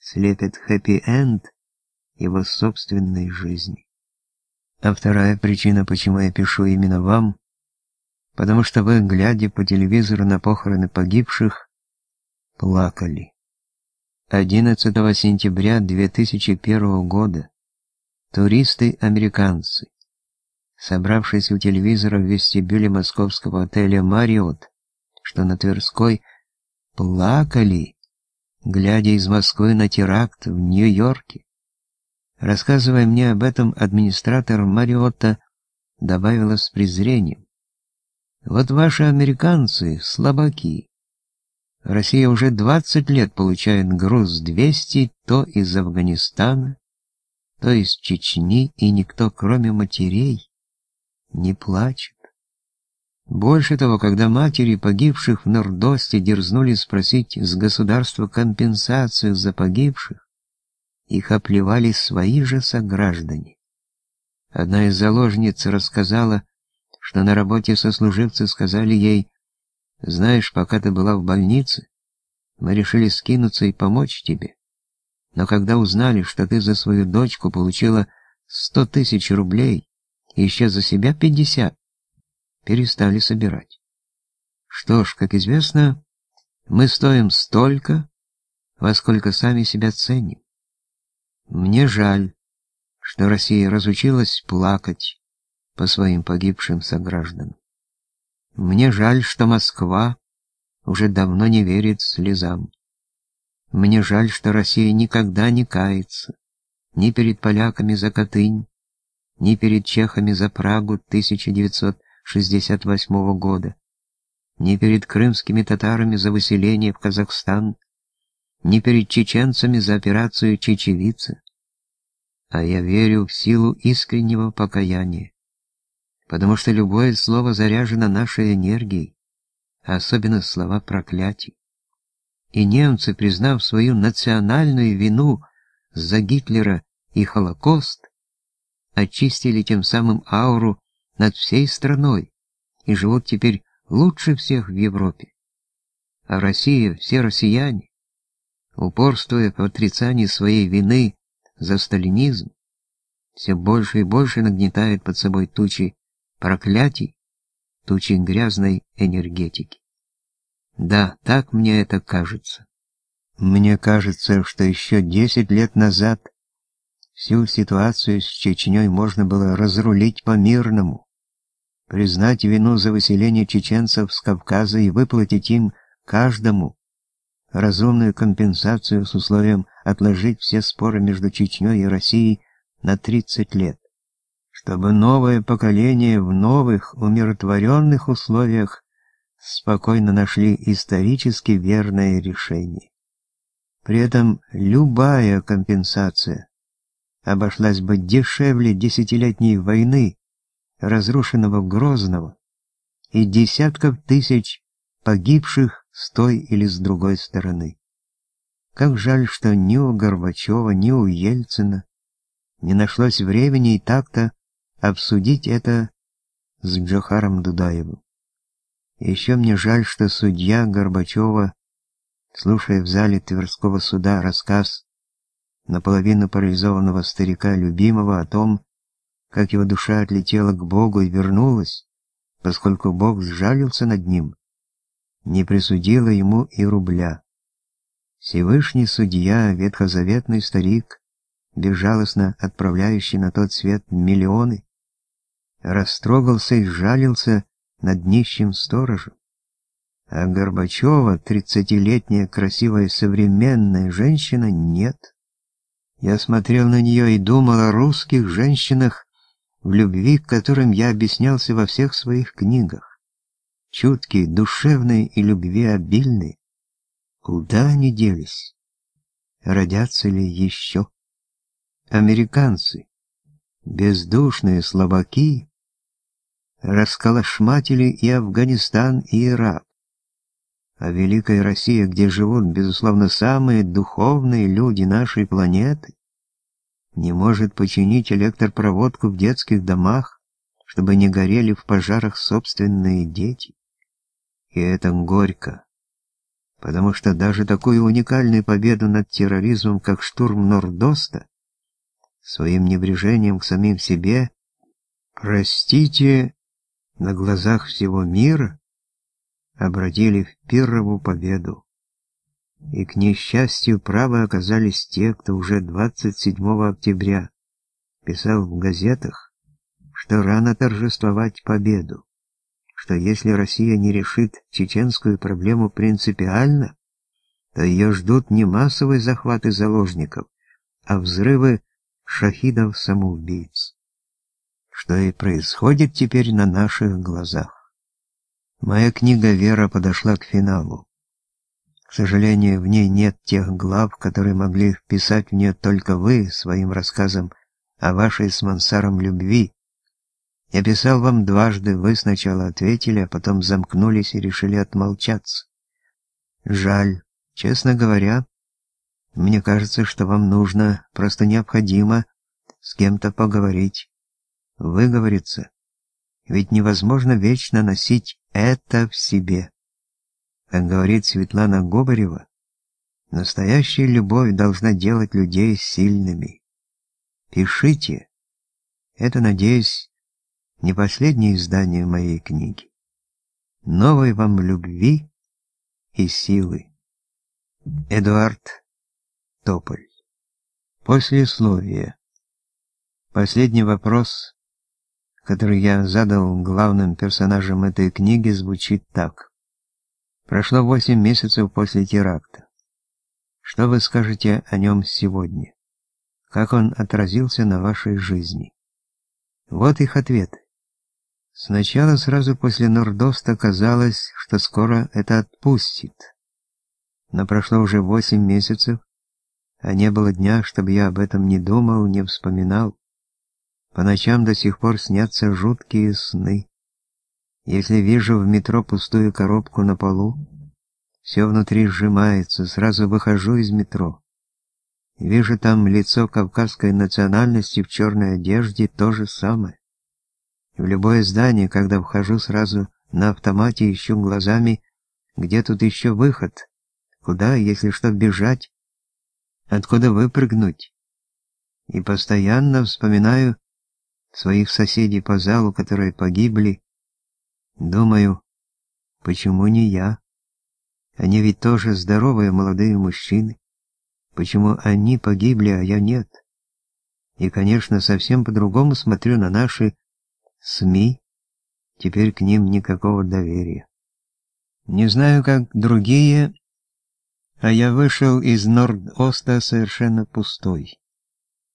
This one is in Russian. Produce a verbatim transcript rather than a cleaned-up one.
слепит хэппи-энд его собственной жизни. А вторая причина, почему я пишу именно вам, потому что вы, глядя по телевизору на похороны погибших, плакали. одиннадцатого сентября две тысячи первого года туристы-американцы, собравшись у телевизора в вестибюле московского отеля «Марриотт», что на Тверской, плакали, глядя из Москвы на теракт в Нью-Йорке. Рассказывая мне об этом, администратор «Марриотта» добавила с презрением: «Вот ваши американцы слабаки. Россия уже двадцать лет получает груз двести то из Афганистана, то из Чечни, и никто, кроме матерей, не плачет. Больше того, когда матери погибших в Нордосте дерзнули спросить с государства компенсацию за погибших, их оплевали свои же сограждане. Одна из заложниц рассказала, что на работе сослуживцы сказали ей: «Знаешь, пока ты была в больнице, мы решили скинуться и помочь тебе. Но когда узнали, что ты за свою дочку получила сто тысяч рублей и еще за себя пятьдесят, перестали собирать. Что ж, как известно, мы стоим столько, во сколько сами себя ценим. Мне жаль, что Россия разучилась плакать по своим погибшим согражданам. Мне жаль, что Москва уже давно не верит слезам. Мне жаль, что Россия никогда не кается ни перед поляками за Катынь, ни перед чехами за Прагу тысяча девятьсот шестьдесят восьмого года, ни перед крымскими татарами за выселение в Казахстан, ни перед чеченцами за операцию «Чечевица». А я верю в силу искреннего покаяния, потому что любое слово заряжено нашей энергией, особенно слова проклятий. И немцы, признав свою национальную вину за Гитлера и Холокост, очистили тем самым ауру над всей страной и живут теперь лучше всех в Европе. А Россия, все россияне, упорствуя в отрицании своей вины за сталинизм, все больше и больше нагнетает под собой тучи проклятий, тучи грязной энергетики. Да, так мне это кажется. Мне кажется, что еще десять лет назад всю ситуацию с Чечней можно было разрулить по-мирному, признать вину за выселение чеченцев с Кавказа и выплатить им каждому разумную компенсацию с условием отложить все споры между Чечней и Россией на тридцать лет, чтобы новое поколение в новых умиротворенных условиях спокойно нашли исторически верное решение. При этом любая компенсация обошлась бы дешевле десятилетней войны, разрушенного Грозного, и десятков тысяч погибших с той или с другой стороны. Как жаль, что ни у Горбачева, ни у Ельцина не нашлось времени и так-то обсудить это с Джохаром Дудаевым. Еще мне жаль, что судья Горбачева, слушая в зале Тверского суда рассказ наполовину парализованного старика любимого о том, как его душа отлетела к Богу и вернулась, поскольку Бог сжалился над ним, не присудила ему и рубля. Всевышний судья, ветхозаветный старик, безжалостно отправляющий на тот свет миллионы, растрогался и сжалился над нищим сторожем. А Горбачева, тридцатилетняя красивая современная женщина, нет. Я смотрел на нее и думал о русских женщинах, в любви к которым я объяснялся во всех своих книгах. Чуткие, душевные и любвеобильные. Куда они делись? Родятся ли еще? Американцы, бездушные слабаки, расколошматили и Афганистан, и Ирак. А великая Россия, где живут, безусловно, самые духовные люди нашей планеты, не может починить электропроводку в детских домах, чтобы не горели в пожарах собственные дети. И это горько. потому что даже такую уникальную победу над терроризмом, как штурм Нордоста, своим небрежением к самим себе, простите, на глазах всего мира, обратили в пиррову победу. И, к несчастью, правы оказались те, кто уже двадцать седьмого октября писал в газетах, что рано торжествовать победу, что если Россия не решит чеченскую проблему принципиально, то ее ждут не массовые захваты заложников, а взрывы шахидов-самоубийц. Что и происходит теперь на наших глазах. Моя книга «Вера» подошла к финалу. К сожалению, в ней нет тех глав, которые могли вписать в нее только вы своим рассказом о вашей с Мансаром любви. Я писал вам дважды, вы сначала ответили, а потом замкнулись и решили отмолчаться. Жаль, честно говоря, мне кажется, что вам нужно, просто необходимо с кем-то поговорить, выговориться. Ведь невозможно вечно носить это в себе. Как говорит Светлана Гобарева, настоящая любовь должна делать людей сильными. Пишите. Это, надеюсь, не последнее издание моей книги. Новой вам любви и силы. Эдуард Тополь. Послесловие. Последний вопрос, который я задал главным персонажам этой книги, звучит так. Прошло восемь месяцев после теракта. Что вы скажете о нем сегодня? Как он отразился на вашей жизни? Вот их ответы. Сначала, сразу после Нордоста, казалось, что скоро это отпустит. Но прошло уже восемь месяцев, а не было дня, чтобы я об этом не думал, не вспоминал. По ночам до сих пор снятся жуткие сны. Если вижу в метро пустую коробку на полу, все внутри сжимается, сразу выхожу из метро. Вижу там лицо кавказской национальности в черной одежде, то же самое. В любое здание, когда вхожу, сразу на автомате ищу глазами, где тут еще выход, куда, если что, бежать, откуда выпрыгнуть. И постоянно вспоминаю своих соседей по залу, которые погибли. Думаю, почему не я? Они ведь тоже здоровые молодые мужчины. Почему они погибли, а я нет? И, конечно, совсем по-другому смотрю на наши СМИ. Теперь к ним никакого доверия. Не знаю, как другие, а я вышел из Норд-Оста совершенно пустой.